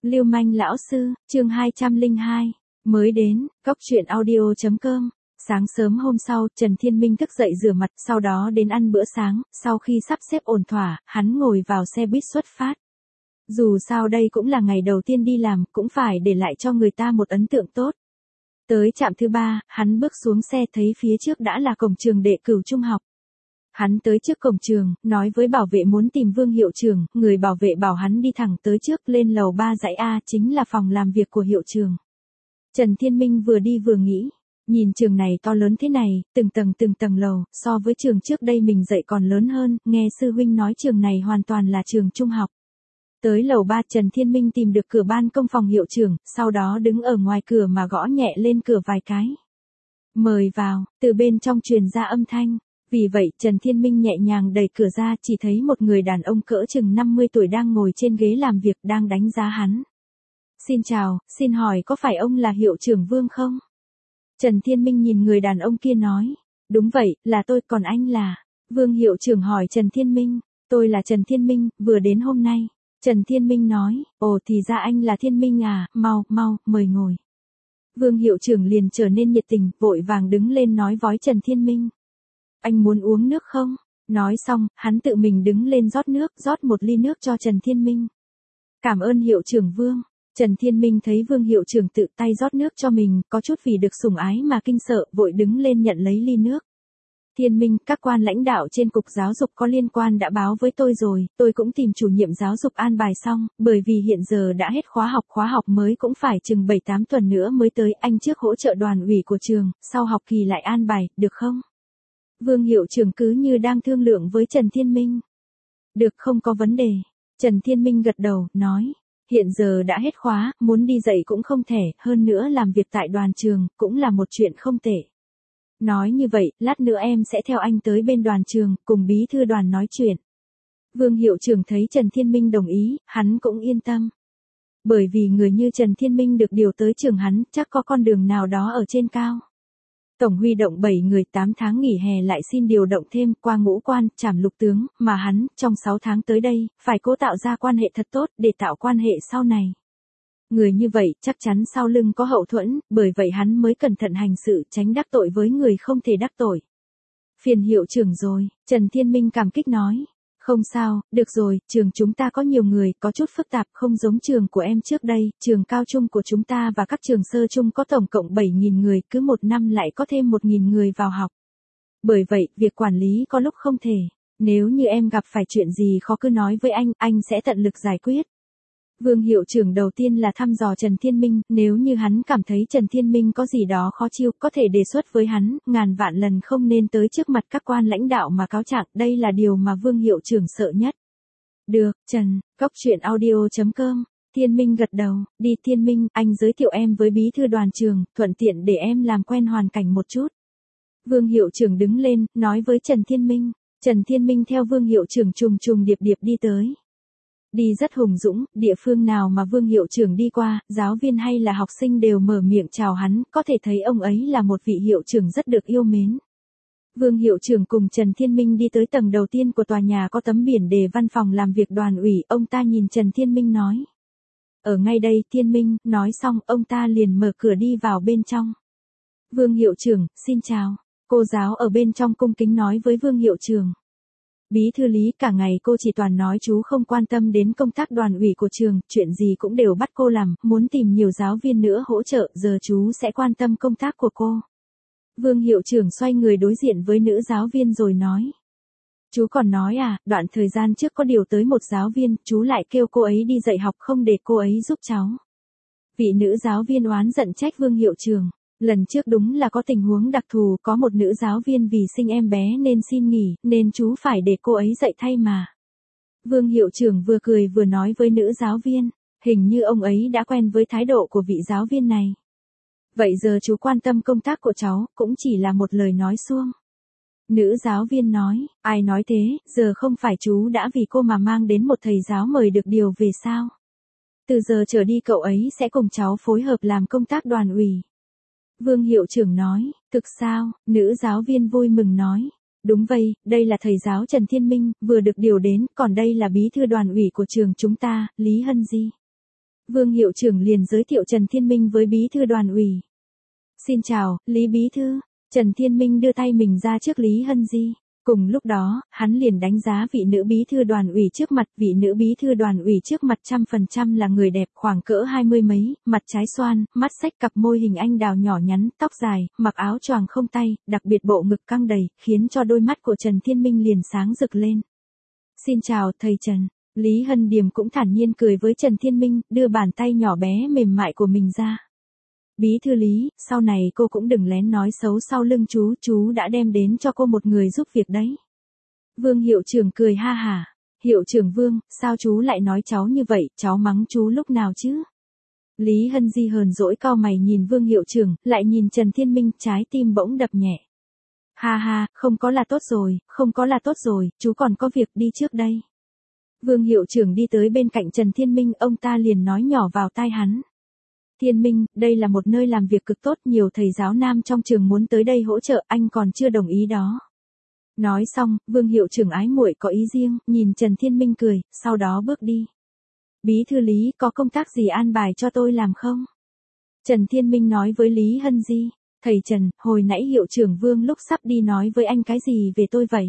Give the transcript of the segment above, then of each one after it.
Lưu manh lão sư, chương 202, mới đến, cóc truyện audio.com. Sáng sớm hôm sau, Trần Thiên Minh thức dậy rửa mặt, sau đó đến ăn bữa sáng, sau khi sắp xếp ổn thỏa, hắn ngồi vào xe buýt xuất phát. Dù sao đây cũng là ngày đầu tiên đi làm, cũng phải để lại cho người ta một ấn tượng tốt. Tới trạm thứ 3, hắn bước xuống xe thấy phía trước đã là cổng trường Đệ Cửu Trung học. Hắn tới trước cổng trường, nói với bảo vệ muốn tìm Vương hiệu trưởng, người bảo vệ bảo hắn đi thẳng tới trước lên lầu 3 dãy A chính là phòng làm việc của hiệu trưởng. Trần Thiên Minh vừa đi vừa nghĩ, nhìn trường này to lớn thế này, từng tầng lầu, so với trường trước đây mình dạy còn lớn hơn, nghe sư huynh nói trường này hoàn toàn là trường trung học. Tới lầu 3 Trần Thiên Minh tìm được cửa ban công phòng hiệu trưởng, sau đó đứng ở ngoài cửa mà gõ nhẹ lên cửa vài cái. Mời vào, từ bên trong truyền ra âm thanh. Vì vậy Trần Thiên Minh nhẹ nhàng đẩy cửa ra chỉ thấy một người đàn ông cỡ chừng 50 tuổi đang ngồi trên ghế làm việc đang đánh giá hắn. Xin chào, xin hỏi có phải ông là hiệu trưởng Vương không? Trần Thiên Minh nhìn người đàn ông kia nói. Đúng vậy, là tôi, còn anh là? Vương hiệu trưởng hỏi Trần Thiên Minh. Tôi là Trần Thiên Minh, vừa đến hôm nay. Trần Thiên Minh nói, ồ thì ra anh là Thiên Minh à, mau, mời ngồi. Vương hiệu trưởng liền trở nên nhiệt tình, vội vàng đứng lên nói với Trần Thiên Minh. Anh muốn uống nước không? Nói xong, hắn tự mình đứng lên rót nước, rót một ly nước cho Trần Thiên Minh. Cảm ơn hiệu trưởng Vương. Trần Thiên Minh thấy Vương hiệu trưởng tự tay rót nước cho mình, có chút vì được sủng ái mà kinh sợ, vội đứng lên nhận lấy ly nước. Thiên Minh, các quan lãnh đạo trên cục giáo dục có liên quan đã báo với tôi rồi, tôi cũng tìm chủ nhiệm giáo dục an bài xong, bởi vì hiện giờ đã hết khóa học mới cũng phải chừng 7-8 tuần nữa mới tới, anh trước hỗ trợ đoàn ủy của trường, sau học kỳ lại an bài, được không? Vương hiệu trưởng cứ như đang thương lượng với Trần Thiên Minh. Được, không có vấn đề. Trần Thiên Minh gật đầu, nói. Hiện giờ đã hết khóa, muốn đi dạy cũng không thể, hơn nữa làm việc tại đoàn trường, cũng là một chuyện không tệ. Nói như vậy, lát nữa em sẽ theo anh tới bên đoàn trường, cùng bí thư đoàn nói chuyện. Vương hiệu trưởng thấy Trần Thiên Minh đồng ý, hắn cũng yên tâm. Bởi vì người như Trần Thiên Minh được điều tới trường hắn, chắc có con đường nào đó ở trên cao. Tổng huy động 7 người 8 tháng nghỉ hè lại xin điều động thêm qua ngũ quan, trảm lục tướng, mà hắn, trong 6 tháng tới đây, phải cố tạo ra quan hệ thật tốt để tạo quan hệ sau này. Người như vậy chắc chắn sau lưng có hậu thuẫn, bởi vậy hắn mới cẩn thận hành sự tránh đắc tội với người không thể đắc tội. Phiền hiệu trưởng rồi, Trần Thiên Minh cảm kích nói. Không sao, được rồi, trường chúng ta có nhiều người, có chút phức tạp không giống trường của em trước đây, trường cao trung của chúng ta và các trường sơ trung có tổng cộng 7.000 người, cứ một năm lại có thêm 1.000 người vào học. Bởi vậy, việc quản lý có lúc không thể, nếu như em gặp phải chuyện gì khó cứ nói với anh sẽ tận lực giải quyết. Vương hiệu trưởng đầu tiên là thăm dò Trần Thiên Minh, nếu như hắn cảm thấy Trần Thiên Minh có gì đó khó chịu, có thể đề xuất với hắn, ngàn vạn lần không nên tới trước mặt các quan lãnh đạo mà cáo trạng, đây là điều mà Vương hiệu trưởng sợ nhất. Được, Trần, cóc truyện audio.com, Thiên Minh gật đầu, đi Thiên Minh, anh giới thiệu em với bí thư đoàn trường, thuận tiện để em làm quen hoàn cảnh một chút. Vương hiệu trưởng đứng lên, nói với Trần Thiên Minh, Trần Thiên Minh theo Vương hiệu trưởng trùng điệp đi tới. Đi rất hùng dũng, địa phương nào mà Vương hiệu trưởng đi qua, giáo viên hay là học sinh đều mở miệng chào hắn, có thể thấy ông ấy là một vị hiệu trưởng rất được yêu mến. Vương hiệu trưởng cùng Trần Thiên Minh đi tới tầng đầu tiên của tòa nhà có tấm biển đề văn phòng làm việc đoàn ủy, ông ta nhìn Trần Thiên Minh nói. Ở ngay đây, Thiên Minh, nói xong, ông ta liền mở cửa đi vào bên trong. Vương hiệu trưởng, xin chào. Cô giáo ở bên trong cung kính nói với Vương hiệu trưởng. Bí thư Lý, cả ngày cô chỉ toàn nói chú không quan tâm đến công tác đoàn ủy của trường, chuyện gì cũng đều bắt cô làm, muốn tìm nhiều giáo viên nữa hỗ trợ, giờ chú sẽ quan tâm công tác của cô. Vương hiệu trưởng xoay người đối diện với nữ giáo viên rồi nói. Chú còn nói à, đoạn thời gian trước có điều tới một giáo viên, chú lại kêu cô ấy đi dạy học không để cô ấy giúp cháu. Vị nữ giáo viên oán giận trách Vương hiệu trưởng. Lần trước đúng là có tình huống đặc thù, có một nữ giáo viên vì sinh em bé nên xin nghỉ, nên chú phải để cô ấy dạy thay mà. Vương hiệu trưởng vừa cười vừa nói với nữ giáo viên, hình như ông ấy đã quen với thái độ của vị giáo viên này. Vậy giờ chú quan tâm công tác của cháu, cũng chỉ là một lời nói suông. Nữ giáo viên nói, ai nói thế, giờ không phải chú đã vì cô mà mang đến một thầy giáo mời được điều về sao? Từ giờ trở đi cậu ấy sẽ cùng cháu phối hợp làm công tác đoàn ủy. Vương hiệu trưởng nói, thực sao, nữ giáo viên vui mừng nói. Đúng vậy, đây là thầy giáo Trần Thiên Minh, vừa được điều đến, còn đây là bí thư đoàn ủy của trường chúng ta, Lý Hân Di. Vương hiệu trưởng liền giới thiệu Trần Thiên Minh với bí thư đoàn ủy. Xin chào, Lý bí thư. Trần Thiên Minh đưa tay mình ra trước Lý Hân Di. Cùng lúc đó, hắn liền đánh giá vị nữ bí thư đoàn ủy trước mặt. Vị nữ bí thư đoàn ủy trước mặt 100% là người đẹp, khoảng cỡ 20 mấy, mặt trái xoan, mắt xách, cặp môi hình anh đào nhỏ nhắn, tóc dài, mặc áo choàng không tay, đặc biệt bộ ngực căng đầy, khiến cho đôi mắt của Trần Thiên Minh liền sáng rực lên. Xin chào, thầy Trần. Lý Hân Điềm cũng thản nhiên cười với Trần Thiên Minh, đưa bàn tay nhỏ bé mềm mại của mình ra. Bí thư Lý, sau này cô cũng đừng lén nói xấu sau lưng chú đã đem đến cho cô một người giúp việc đấy. Vương hiệu trưởng cười ha hả. Hiệu trưởng Vương, sao chú lại nói cháu như vậy, cháu mắng chú lúc nào chứ? Lý Hân Di hờn dỗi cau mày nhìn Vương hiệu trưởng, lại nhìn Trần Thiên Minh, trái tim bỗng đập nhẹ. Ha ha, không có là tốt rồi, không có là tốt rồi, chú còn có việc đi trước đây. Vương hiệu trưởng đi tới bên cạnh Trần Thiên Minh, ông ta liền nói nhỏ vào tai hắn. Thiên Minh, đây là một nơi làm việc cực tốt, nhiều thầy giáo nam trong trường muốn tới đây hỗ trợ, anh còn chưa đồng ý đó. Nói xong, Vương hiệu trưởng ái muội có ý riêng, nhìn Trần Thiên Minh cười, sau đó bước đi. Bí thư Lý, có công tác gì an bài cho tôi làm không? Trần Thiên Minh nói với Lý Hân Di. Thầy Trần, hồi nãy hiệu trưởng Vương lúc sắp đi nói với anh cái gì về tôi vậy?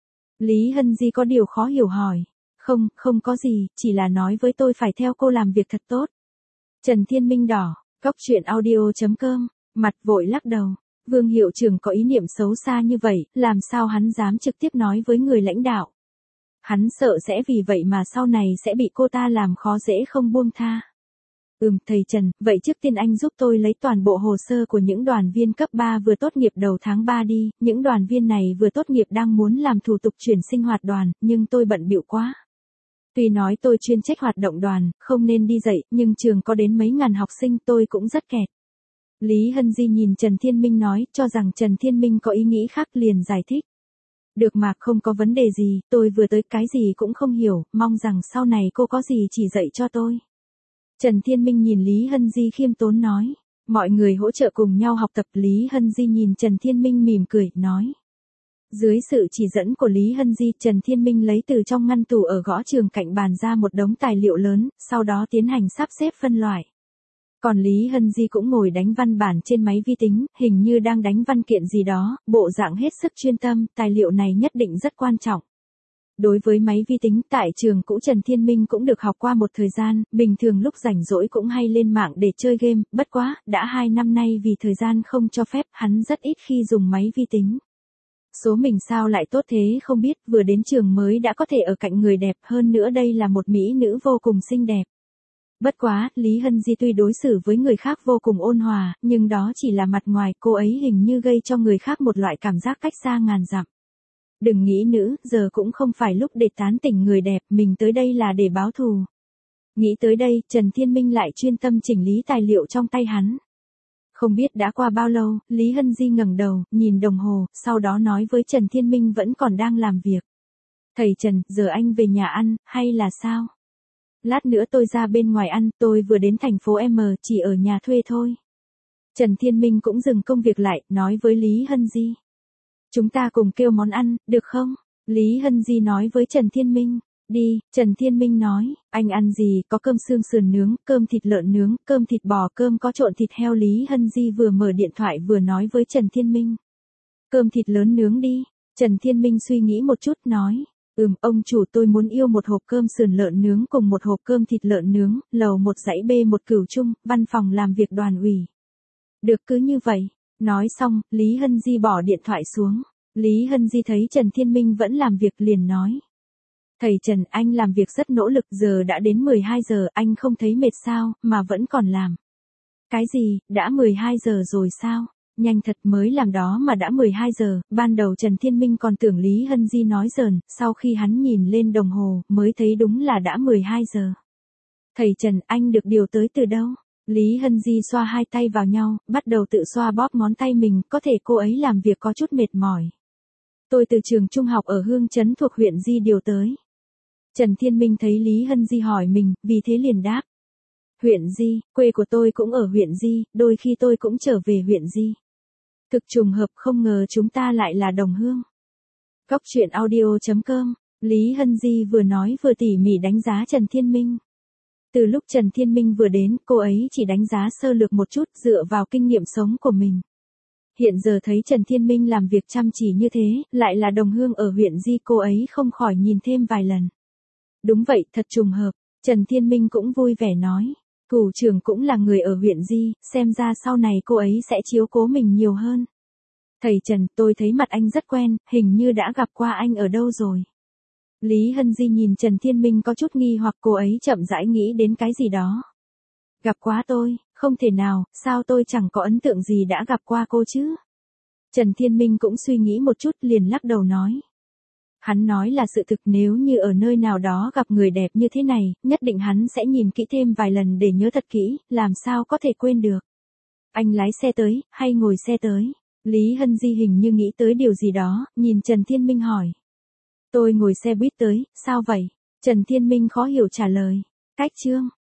Lý Hân Di có điều khó hiểu hỏi. Không có gì, chỉ là nói với tôi phải theo cô làm việc thật tốt. Trần Thiên Minh đỏ, cóc truyện audio.com, mặt vội lắc đầu. Vương hiệu trưởng có ý niệm xấu xa như vậy, làm sao hắn dám trực tiếp nói với người lãnh đạo. Hắn sợ sẽ vì vậy mà sau này sẽ bị cô ta làm khó dễ không buông tha. Thầy Trần, vậy trước tiên anh giúp tôi lấy toàn bộ hồ sơ của những đoàn viên cấp 3 vừa tốt nghiệp đầu tháng 3 đi, những đoàn viên này vừa tốt nghiệp đang muốn làm thủ tục chuyển sinh hoạt đoàn, nhưng tôi bận bịu quá. Tuy nói tôi chuyên trách hoạt động đoàn, không nên đi dạy, nhưng trường có đến mấy ngàn học sinh tôi cũng rất kẹt. Lý Hân Di nhìn Trần Thiên Minh nói, cho rằng Trần Thiên Minh có ý nghĩ khác liền giải thích. Được mà, không có vấn đề gì, tôi vừa tới cái gì cũng không hiểu, mong rằng sau này cô có gì chỉ dạy cho tôi. Trần Thiên Minh nhìn Lý Hân Di khiêm tốn nói. Mọi người hỗ trợ cùng nhau học tập. Lý Hân Di nhìn Trần Thiên Minh mỉm cười, nói. Dưới sự chỉ dẫn của Lý Hân Di, Trần Thiên Minh lấy từ trong ngăn tủ ở gõ trường cạnh bàn ra một đống tài liệu lớn, sau đó tiến hành sắp xếp phân loại. Còn Lý Hân Di cũng ngồi đánh văn bản trên máy vi tính, hình như đang đánh văn kiện gì đó, bộ dạng hết sức chuyên tâm, tài liệu này nhất định rất quan trọng. Đối với máy vi tính, tại trường cũ Trần Thiên Minh cũng được học qua một thời gian, bình thường lúc rảnh rỗi cũng hay lên mạng để chơi game, bất quá, đã 2 năm nay vì thời gian không cho phép, hắn rất ít khi dùng máy vi tính. Số mình sao lại tốt thế không biết, vừa đến trường mới đã có thể ở cạnh người đẹp, hơn nữa đây là một mỹ nữ vô cùng xinh đẹp. Bất quá, Lý Hân Di tuy đối xử với người khác vô cùng ôn hòa, nhưng đó chỉ là mặt ngoài, cô ấy hình như gây cho người khác một loại cảm giác cách xa ngàn dặm. Đừng nghĩ nữ, giờ cũng không phải lúc để tán tỉnh người đẹp, mình tới đây là để báo thù. Nghĩ tới đây, Trần Thiên Minh lại chuyên tâm chỉnh lý tài liệu trong tay hắn. Không biết đã qua bao lâu, Lý Hân Di ngẩng đầu, nhìn đồng hồ, sau đó nói với Trần Thiên Minh vẫn còn đang làm việc. Thầy Trần, giờ anh về nhà ăn, hay là sao? Lát nữa tôi ra bên ngoài ăn, tôi vừa đến thành phố M, chỉ ở nhà thuê thôi. Trần Thiên Minh cũng dừng công việc lại, nói với Lý Hân Di. Chúng ta cùng kêu món ăn, được không? Lý Hân Di nói với Trần Thiên Minh. Đi, Trần Thiên Minh nói, anh ăn gì, có cơm xương sườn nướng, cơm thịt lợn nướng, cơm thịt bò, cơm có trộn thịt heo. Lý Hân Di vừa mở điện thoại vừa nói với Trần Thiên Minh. Cơm thịt lớn nướng đi. Trần Thiên Minh suy nghĩ một chút nói. Ông chủ tôi muốn yêu một hộp cơm sườn lợn nướng cùng một hộp cơm thịt lợn nướng, lầu 1 dãy B1 Cửu Trung, văn phòng làm việc đoàn ủy. Được cứ như vậy. Nói xong, Lý Hân Di bỏ điện thoại xuống. Lý Hân Di thấy Trần Thiên Minh vẫn làm việc liền nói. Thầy Trần, anh làm việc rất nỗ lực, giờ đã đến 12 giờ, anh không thấy mệt sao, mà vẫn còn làm. Cái gì, đã 12 giờ rồi sao? Nhanh thật, mới làm đó mà đã 12 giờ, ban đầu Trần Thiên Minh còn tưởng Lý Hân Di nói giỡn, sau khi hắn nhìn lên đồng hồ, mới thấy đúng là đã 12 giờ. Thầy Trần, anh được điều tới từ đâu? Lý Hân Di xoa hai tay vào nhau, bắt đầu tự xoa bóp ngón tay mình, có thể cô ấy làm việc có chút mệt mỏi. Tôi từ trường trung học ở Hương Trấn thuộc huyện Di điều tới. Trần Thiên Minh thấy Lý Hân Di hỏi mình, vì thế liền đáp. Huyện Di, quê của tôi cũng ở huyện Di, đôi khi tôi cũng trở về huyện Di. Thực trùng hợp, không ngờ chúng ta lại là đồng hương. Cóc truyện audio.com, Lý Hân Di vừa nói vừa tỉ mỉ đánh giá Trần Thiên Minh. Từ lúc Trần Thiên Minh vừa đến, cô ấy chỉ đánh giá sơ lược một chút dựa vào kinh nghiệm sống của mình. Hiện giờ thấy Trần Thiên Minh làm việc chăm chỉ như thế, lại là đồng hương ở huyện Di, cô ấy không khỏi nhìn thêm vài lần. Đúng vậy, thật trùng hợp. Trần Thiên Minh cũng vui vẻ nói. Cửu trưởng cũng là người ở huyện Di, xem ra sau này cô ấy sẽ chiếu cố mình nhiều hơn. Thầy Trần, tôi thấy mặt anh rất quen, hình như đã gặp qua anh ở đâu rồi. Lý Hân Di nhìn Trần Thiên Minh có chút nghi hoặc, cô ấy chậm rãi nghĩ đến cái gì đó. Gặp quá tôi, không thể nào, sao tôi chẳng có ấn tượng gì đã gặp qua cô chứ? Trần Thiên Minh cũng suy nghĩ một chút liền lắc đầu nói. Hắn nói là sự thực, nếu như ở nơi nào đó gặp người đẹp như thế này, nhất định hắn sẽ nhìn kỹ thêm vài lần để nhớ thật kỹ, làm sao có thể quên được. Anh lái xe tới, hay ngồi xe tới? Lý Hân Di hình như nghĩ tới điều gì đó, nhìn Trần Thiên Minh hỏi. Tôi ngồi xe buýt tới, sao vậy? Trần Thiên Minh khó hiểu trả lời. Cách Trương,